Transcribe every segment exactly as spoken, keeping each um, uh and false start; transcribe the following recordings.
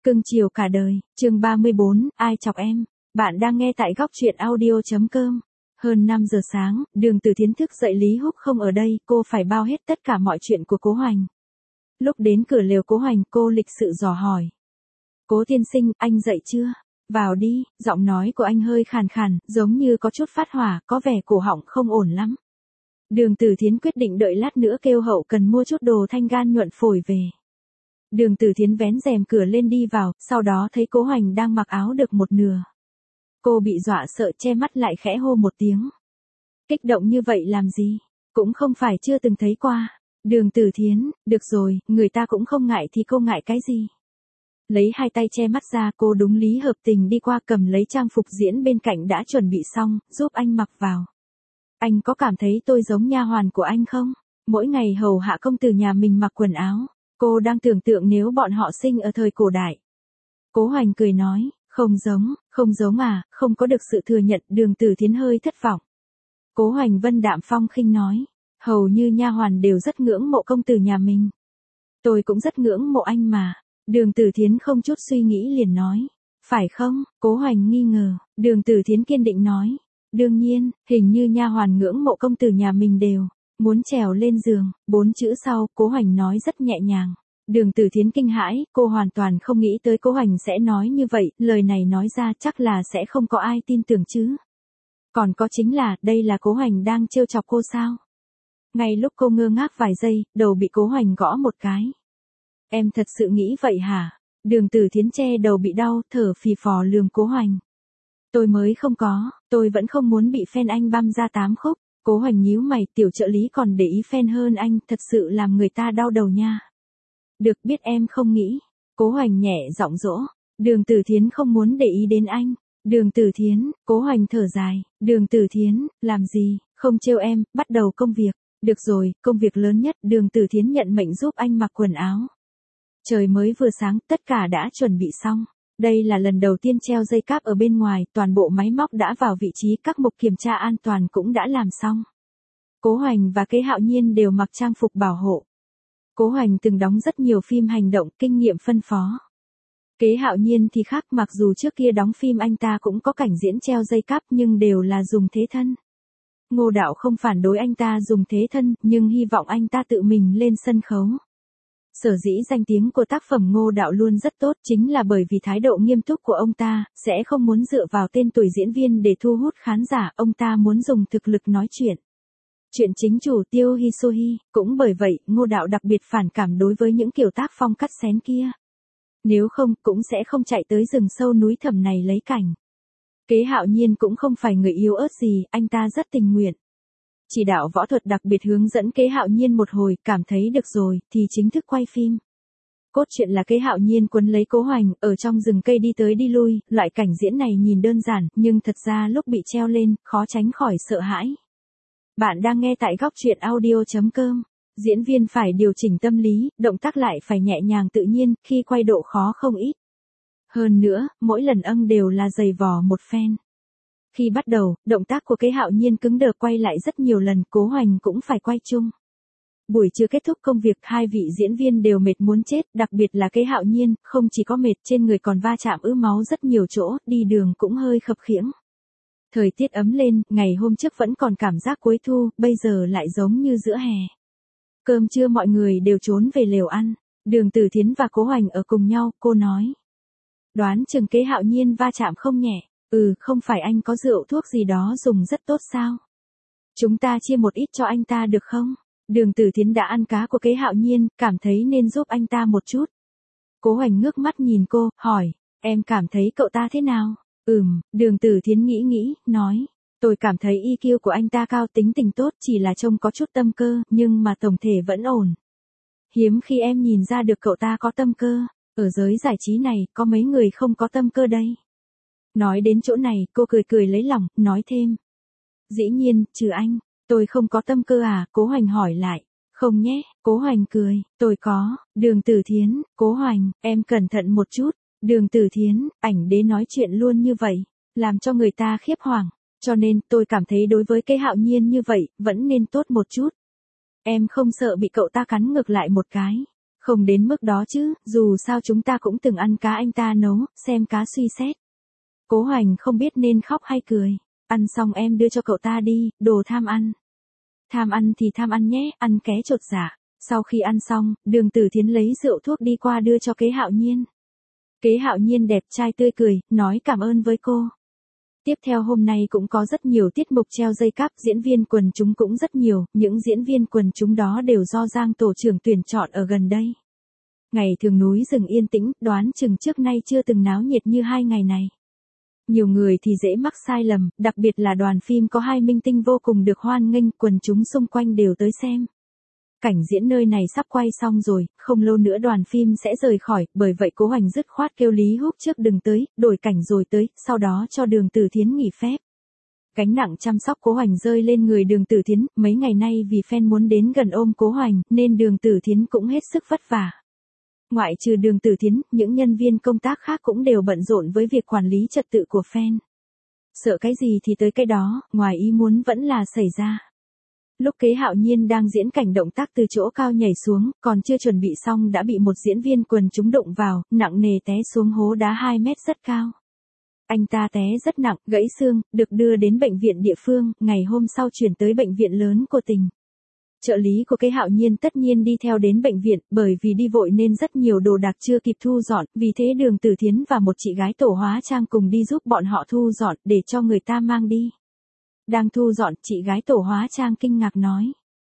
Cưng chiều cả đời, chương ba mươi bốn, ai chọc em? Bạn đang nghe tại góc truyện audio chấm com. Hơn năm giờ sáng, Đường Từ Thiến thức dậy Lý Húc không ở đây, cô phải bao hết tất cả mọi chuyện của Cố Hoành. Lúc đến cửa lều Cố Hoành, cô lịch sự dò hỏi. Cố tiên sinh, anh dậy chưa? Vào đi, giọng nói của anh hơi khàn khàn, giống như có chút phát hỏa, có vẻ cổ họng không ổn lắm. Đường Từ Thiến quyết định đợi lát nữa kêu hậu cần mua chút đồ thanh gan nhuận phổi về. Đường Từ Thiến vén rèm cửa lên đi vào, sau đó thấy Cố Hoành đang mặc áo được một nửa. Cô bị dọa sợ che mắt lại khẽ hô một tiếng. Kích động như vậy làm gì? Cũng không phải chưa từng thấy qua. Đường Từ Thiến, được rồi, người ta cũng không ngại thì cô ngại cái gì? Lấy hai tay che mắt ra, cô đúng lý hợp tình đi qua cầm lấy trang phục diễn bên cạnh đã chuẩn bị xong, giúp anh mặc vào. Anh có cảm thấy tôi giống nha hoàn của anh không? Mỗi ngày hầu hạ công tử nhà mình mặc quần áo. Cô đang tưởng tượng nếu bọn họ sinh ở thời cổ đại. Cố Hoành cười nói, không giống, không giống à, không có được sự thừa nhận. Đường Từ Thiến hơi thất vọng. Cố Hoành vân đạm phong khinh nói, hầu như nha hoàn đều rất ngưỡng mộ công tử nhà mình. Tôi cũng rất ngưỡng mộ anh mà. Đường Từ Thiến không chút suy nghĩ liền nói, phải không? Cố Hoành nghi ngờ. Đường Từ Thiến kiên định nói, đương nhiên, hình như nha hoàn ngưỡng mộ công tử nhà mình đều muốn trèo lên giường. Bốn chữ sau, Cố Hoành nói rất nhẹ nhàng. Đường Từ Thiến kinh hãi, cô hoàn toàn không nghĩ tới Cố Hoành sẽ nói như vậy, lời này nói ra chắc là sẽ không có ai tin tưởng chứ. Còn có chính là, đây là Cố Hoành đang trêu chọc cô sao? Ngay lúc cô ngơ ngác vài giây, đầu bị Cố Hoành gõ một cái. Em thật sự nghĩ vậy hả? Đường Từ Thiến che đầu bị đau, thở phì phò lườm Cố Hoành. Tôi mới không có, tôi vẫn không muốn bị fan anh băm ra tám khúc. Cố Hoành nhíu mày, tiểu trợ lý còn để ý fan hơn anh, thật sự làm người ta đau đầu nha. Được biết em không nghĩ. Cố Hoành nhẹ giọng dỗ. Đường Từ Thiến không muốn để ý đến anh. Đường Từ Thiến, Cố Hoành thở dài. Đường Từ Thiến, làm gì, không trêu em, bắt đầu công việc. Được rồi, công việc lớn nhất. Đường Từ Thiến nhận mệnh giúp anh mặc quần áo. Trời mới vừa sáng, tất cả đã chuẩn bị xong. Đây là lần đầu tiên treo dây cáp ở bên ngoài, toàn bộ máy móc đã vào vị trí, các mục kiểm tra an toàn cũng đã làm xong. Cố Hoành và Kế Hạo Nhiên đều mặc trang phục bảo hộ. Cố Hoành từng đóng rất nhiều phim hành động, kinh nghiệm phân phó. Kế Hạo Nhiên thì khác, mặc dù trước kia đóng phim anh ta cũng có cảnh diễn treo dây cáp nhưng đều là dùng thế thân. Ngô Đạo không phản đối anh ta dùng thế thân, nhưng hy vọng anh ta tự mình lên sân khấu. Sở dĩ danh tiếng của tác phẩm Ngô Đạo luôn rất tốt chính là bởi vì thái độ nghiêm túc của ông ta, sẽ không muốn dựa vào tên tuổi diễn viên để thu hút khán giả, ông ta muốn dùng thực lực nói chuyện. Chuyện chính chủ Tiêu Hi Sohi, cũng bởi vậy, Ngô Đạo đặc biệt phản cảm đối với những kiểu tác phong cắt xén kia. Nếu không, cũng sẽ không chạy tới rừng sâu núi thẳm này lấy cảnh. Kế Hạo Nhiên cũng không phải người yếu ớt gì, anh ta rất tình nguyện. Chỉ đạo võ thuật đặc biệt hướng dẫn Kế Hạo Nhiên một hồi, cảm thấy được rồi, thì chính thức quay phim. Cốt truyện là Kế Hạo Nhiên quấn lấy Cố Hoành, ở trong rừng cây đi tới đi lui, loại cảnh diễn này nhìn đơn giản, nhưng thật ra lúc bị treo lên, khó tránh khỏi sợ hãi. Bạn đang nghe tại góc truyện audio chấm com. Diễn viên phải điều chỉnh tâm lý, động tác lại phải nhẹ nhàng tự nhiên, khi quay độ khó không ít. Hơn nữa, mỗi lần âng đều là giày vò một phen. Khi bắt đầu, động tác của Kế Hạo Nhiên cứng đờ, quay lại rất nhiều lần, Cố Hoành cũng phải quay chung. Buổi trưa kết thúc công việc, hai vị diễn viên đều mệt muốn chết, đặc biệt là Kế Hạo Nhiên, không chỉ có mệt, trên người còn va chạm ứ máu rất nhiều chỗ, đi đường cũng hơi khập khiễng. Thời tiết ấm lên, ngày hôm trước vẫn còn cảm giác cuối thu, bây giờ lại giống như giữa hè. Cơm trưa mọi người đều trốn về lều ăn. Đường Từ Thiến và Cố Hoành ở cùng nhau, cô nói. Đoán chừng Kế Hạo Nhiên va chạm không nhẹ. Ừ, không phải anh có rượu thuốc gì đó dùng rất tốt sao? Chúng ta chia một ít cho anh ta được không? Đường Từ Thiến đã ăn cá của Kế Hạo Nhiên, cảm thấy nên giúp anh ta một chút. Cố Hoành ngước mắt nhìn cô, hỏi, em cảm thấy cậu ta thế nào? Ừm, Đường Từ Thiến nghĩ nghĩ, nói, tôi cảm thấy i kiu của anh ta cao, tính tình tốt, chỉ là trông có chút tâm cơ, nhưng mà tổng thể vẫn ổn. Hiếm khi em nhìn ra được cậu ta có tâm cơ, ở giới giải trí này, có mấy người không có tâm cơ đây. Nói đến chỗ này, cô cười cười lấy lòng, nói thêm. Dĩ nhiên, trừ anh, tôi không có tâm cơ à? Cố Hoành hỏi lại. Không nhé, Cố Hoành cười, tôi có. Đường Từ Thiến, Cố Hoành, em cẩn thận một chút. Đường Từ Thiến, ảnh đế nói chuyện luôn như vậy, làm cho người ta khiếp hoàng, cho nên tôi cảm thấy đối với Kế Hạo Nhiên như vậy, vẫn nên tốt một chút. Em không sợ bị cậu ta cắn ngược lại một cái. Không đến mức đó chứ, dù sao chúng ta cũng từng ăn cá anh ta nấu, xem cá suy xét. Cố Hoành không biết nên khóc hay cười. Ăn xong em đưa cho cậu ta đi, đồ tham ăn. Tham ăn thì tham ăn nhé, ăn ké chột dạ. Sau khi ăn xong, Đường Tử Thiến lấy rượu thuốc đi qua đưa cho Kế Hạo Nhiên. Kế Hạo Nhiên đẹp trai tươi cười, nói cảm ơn với cô. Tiếp theo hôm nay cũng có rất nhiều tiết mục treo dây cáp, diễn viên quần chúng cũng rất nhiều, những diễn viên quần chúng đó đều do Giang tổ trưởng tuyển chọn ở gần đây. Ngày thường núi rừng yên tĩnh, đoán chừng trước nay chưa từng náo nhiệt như hai ngày này. Nhiều người thì dễ mắc sai lầm, đặc biệt là đoàn phim có hai minh tinh vô cùng được hoan nghênh, quần chúng xung quanh đều tới xem. Cảnh diễn nơi này sắp quay xong rồi, không lâu nữa đoàn phim sẽ rời khỏi, bởi vậy Cố Hoành dứt khoát kêu Lý Húc trước đừng tới, đổi cảnh rồi tới, sau đó cho Đường Tử Thiến nghỉ phép. Gánh nặng chăm sóc Cố Hoành rơi lên người Đường Tử Thiến, mấy ngày nay vì fan muốn đến gần ôm Cố Hoành, nên Đường Tử Thiến cũng hết sức vất vả. Ngoại trừ Đường Tử Thiến, những nhân viên công tác khác cũng đều bận rộn với việc quản lý trật tự của fan. Sợ cái gì thì tới cái đó, ngoài ý muốn vẫn là xảy ra. Lúc Kế Hạo Nhiên đang diễn cảnh động tác từ chỗ cao nhảy xuống, còn chưa chuẩn bị xong đã bị một diễn viên quần chúng đụng vào, nặng nề té xuống hố đá hai mét rất cao. Anh ta té rất nặng, gãy xương, được đưa đến bệnh viện địa phương, ngày hôm sau chuyển tới bệnh viện lớn của tỉnh. Trợ lý của Kế Hạo Nhiên tất nhiên đi theo đến bệnh viện, bởi vì đi vội nên rất nhiều đồ đạc chưa kịp thu dọn, vì thế Đường Tử Thiến và một chị gái tổ hóa trang cùng đi giúp bọn họ thu dọn, để cho người ta mang đi. Đang thu dọn, chị gái tổ hóa trang kinh ngạc nói.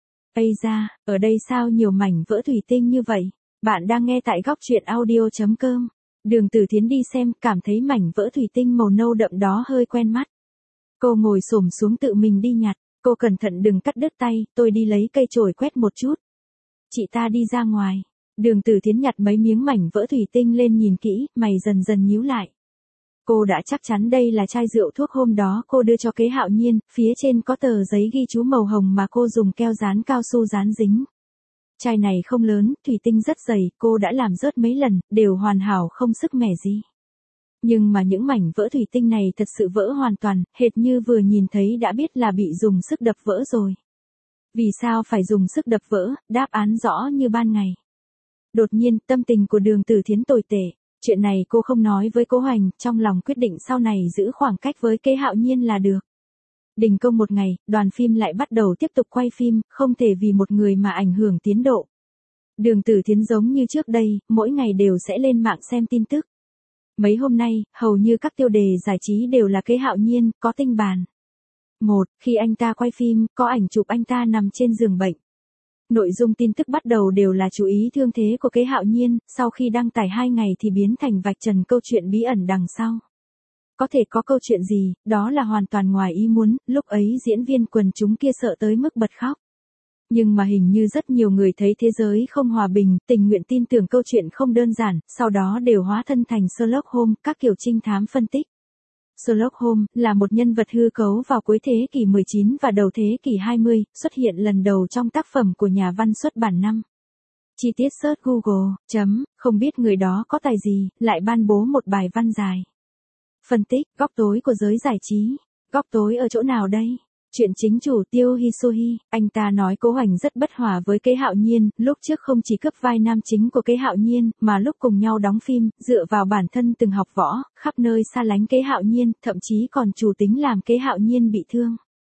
Ây da, ở đây sao nhiều mảnh vỡ thủy tinh như vậy? Bạn đang nghe tại góc truyện audio chấm com. Đường Tử Thiến đi xem, cảm thấy mảnh vỡ thủy tinh màu nâu đậm đó hơi quen mắt. Cô ngồi xổm xuống tự mình đi nhặt. Cô cẩn thận đừng cắt đứt tay, tôi đi lấy cây chổi quét một chút. Chị ta đi ra ngoài. Đường Tử Thiến nhặt mấy miếng mảnh vỡ thủy tinh lên nhìn kỹ, mày dần dần nhíu lại. Cô đã chắc chắn đây là chai rượu thuốc hôm đó cô đưa cho Kế Hạo Nhiên, phía trên có tờ giấy ghi chú màu hồng mà cô dùng keo dán cao su dán dính. Chai này không lớn, thủy tinh rất dày, cô đã làm rớt mấy lần, đều hoàn hảo không sức mẻ gì. Nhưng mà những mảnh vỡ thủy tinh này thật sự vỡ hoàn toàn, hệt như vừa nhìn thấy đã biết là bị dùng sức đập vỡ rồi. Vì sao phải dùng sức đập vỡ, đáp án rõ như ban ngày. Đột nhiên, tâm tình của Đường Tử Thiến tồi tệ. Chuyện này cô không nói với Cố Hoành, trong lòng quyết định sau này giữ khoảng cách với Kế Hạo Nhiên là được. Đình công một ngày, đoàn phim lại bắt đầu tiếp tục quay phim, không thể vì một người mà ảnh hưởng tiến độ. Đường Tử Thiến giống như trước đây, mỗi ngày đều sẽ lên mạng xem tin tức. Mấy hôm nay, hầu như các tiêu đề giải trí đều là Kế Hạo Nhiên, có tinh bàn. Một, khi anh ta quay phim, có ảnh chụp anh ta nằm trên giường bệnh. Nội dung tin tức bắt đầu đều là chú ý thương thế của Kế Hạo Nhiên, sau khi đăng tải hai ngày thì biến thành vạch trần câu chuyện bí ẩn đằng sau. Có thể có câu chuyện gì, đó là hoàn toàn ngoài ý muốn, lúc ấy diễn viên quần chúng kia sợ tới mức bật khóc. Nhưng mà hình như rất nhiều người thấy thế giới không hòa bình, tình nguyện tin tưởng câu chuyện không đơn giản, sau đó đều hóa thân thành Sherlock Holmes, các kiểu trinh thám phân tích. Sherlock Holmes là một nhân vật hư cấu vào cuối thế kỷ mười chín và đầu thế kỷ hai mươi, xuất hiện lần đầu trong tác phẩm của nhà văn xuất bản năm. Chi tiết search Google, chấm, không biết người đó có tài gì, lại ban bố một bài văn dài. Phân tích, góc tối của giới giải trí. Góc tối ở chỗ nào đây? Chuyện chính chủ Tiêu Hisohi, anh ta nói Cố Hoành rất bất hòa với Kế Hạo Nhiên, lúc trước không chỉ cướp vai nam chính của Kế Hạo Nhiên, mà lúc cùng nhau đóng phim, dựa vào bản thân từng học võ, khắp nơi xa lánh Kế Hạo Nhiên, thậm chí còn chủ tính làm Kế Hạo Nhiên bị thương.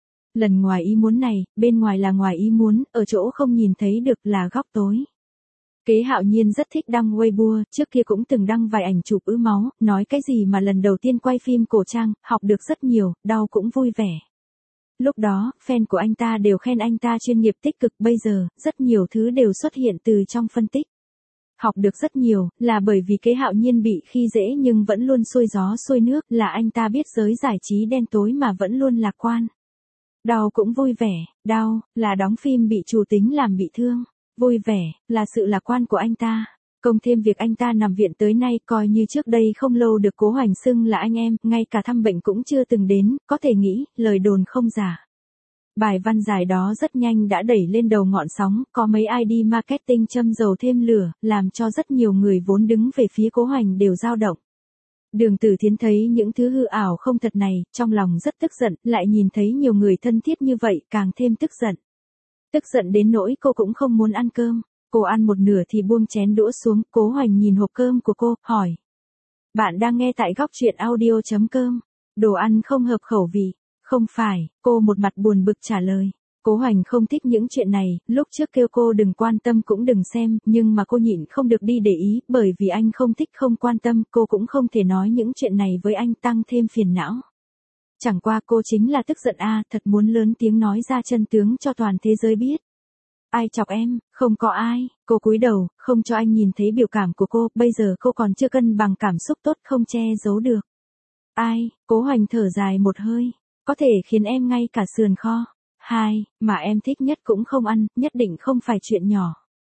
Lần ngoài ý muốn này, bên ngoài là ngoài ý muốn, ở chỗ không nhìn thấy được là góc tối. Kế Hạo Nhiên rất thích đăng Weibo, trước kia cũng từng đăng vài ảnh chụp ứ máu, nói cái gì mà lần đầu tiên quay phim cổ trang, học được rất nhiều, đau cũng vui vẻ. Lúc đó, fan của anh ta đều khen anh ta chuyên nghiệp tích cực, bây giờ, rất nhiều thứ đều xuất hiện từ trong phân tích. Học được rất nhiều, là bởi vì Kế Hạo Nhiên bị khi dễ nhưng vẫn luôn xuôi gió xuôi nước, là anh ta biết giới giải trí đen tối mà vẫn luôn lạc quan. Đau cũng vui vẻ, đau, là đóng phim bị chủ tính làm bị thương, vui vẻ, là sự lạc quan của anh ta. Cộng thêm việc anh ta nằm viện tới nay coi như trước đây không lâu được Cố Hoành xưng là anh em, ngay cả thăm bệnh cũng chưa từng đến, có thể nghĩ, lời đồn không giả. Bài văn dài đó rất nhanh đã đẩy lên đầu ngọn sóng, có mấy i đê marketing châm dầu thêm lửa, làm cho rất nhiều người vốn đứng về phía Cố Hoành đều dao động. Đường Tử Thiến thấy những thứ hư ảo không thật này, trong lòng rất tức giận, lại nhìn thấy nhiều người thân thiết như vậy, càng thêm tức giận. Tức giận đến nỗi cô cũng không muốn ăn cơm. Cô ăn một nửa thì buông chén đũa xuống, Cố Hoành nhìn hộp cơm của cô, hỏi. Bạn đang nghe tại góc truyện audio.com. Đồ ăn không hợp khẩu vị. Không phải, cô một mặt buồn bực trả lời. Cố Hoành không thích những chuyện này, lúc trước kêu cô đừng quan tâm cũng đừng xem, nhưng mà cô nhịn không được đi để ý, bởi vì anh không thích không quan tâm, cô cũng không thể nói những chuyện này với anh tăng thêm phiền não. Chẳng qua cô chính là tức giận a, thật muốn lớn tiếng nói ra chân tướng cho toàn thế giới biết. Ai chọc em, không có ai, cô cúi đầu, không cho anh nhìn thấy biểu cảm của cô, bây giờ cô còn chưa cân bằng cảm xúc tốt không che giấu được. Ai, Cố Hoành thở dài một hơi, có thể khiến em ngay cả sườn kho. Hai, mà em thích nhất cũng không ăn, nhất định không phải chuyện nhỏ.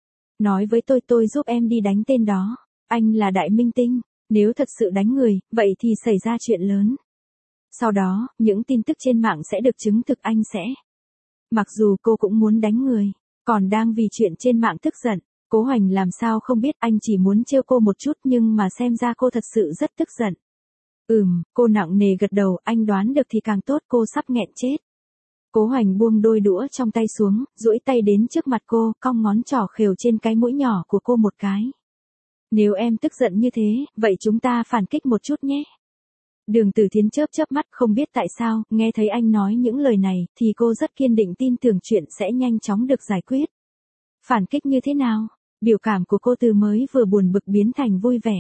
Nói với tôi tôi giúp em đi đánh tên đó, anh là đại minh tinh, nếu thật sự đánh người, vậy thì xảy ra chuyện lớn. Sau đó, những tin tức trên mạng sẽ được chứng thực anh sẽ. Mặc dù cô cũng muốn đánh người, còn đang vì chuyện trên mạng tức giận, Cố Hoành làm sao không biết anh chỉ muốn trêu cô một chút nhưng mà xem ra cô thật sự rất tức giận. Ừm, cô nặng nề gật đầu, anh đoán được thì càng tốt, cô sắp nghẹn chết. Cố Hoành buông đôi đũa trong tay xuống, duỗi tay đến trước mặt cô, cong ngón trỏ khều trên cái mũi nhỏ của cô một cái. Nếu em tức giận như thế, vậy chúng ta phản kích một chút nhé. Đường Tử Thiến chớp chớp mắt, không biết tại sao, nghe thấy anh nói những lời này, thì cô rất kiên định tin tưởng chuyện sẽ nhanh chóng được giải quyết. Phản kích như thế nào? Biểu cảm của cô từ mới vừa buồn bực biến thành vui vẻ.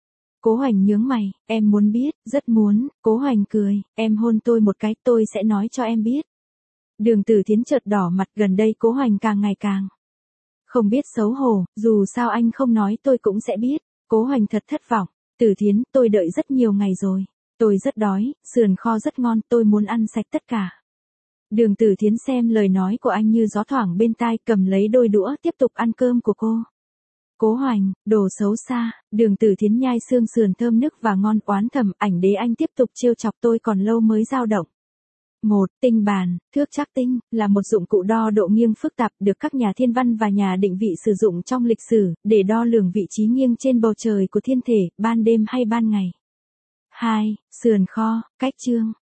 Cố Hoành nhướng mày, em muốn biết, rất muốn. Cố Hoành cười, em hôn tôi một cái, tôi sẽ nói cho em biết. Đường Tử Thiến chợt đỏ mặt, gần đây Cố Hoành càng ngày càng không biết xấu hổ, dù sao anh không nói tôi cũng sẽ biết. Cố Hoành thật thất vọng. Tử Thiến, tôi đợi rất nhiều ngày rồi. Tôi rất đói, sườn kho rất ngon, tôi muốn ăn sạch tất cả. Đường Tử Thiến xem lời nói của anh như gió thoảng bên tai, cầm lấy đôi đũa tiếp tục ăn cơm của cô. Cố Hoành, đồ xấu xa. Đường Tử Thiến nhai xương sườn thơm nức và ngon, oán thầm, ảnh đế anh tiếp tục trêu chọc tôi còn lâu mới dao động. Một, tinh bàn, thước trắc tinh, là một dụng cụ đo độ nghiêng phức tạp được các nhà thiên văn và nhà định vị sử dụng trong lịch sử, để đo lường vị trí nghiêng trên bầu trời của thiên thể, ban đêm hay ban ngày. Hai, sườn kho, cách chương,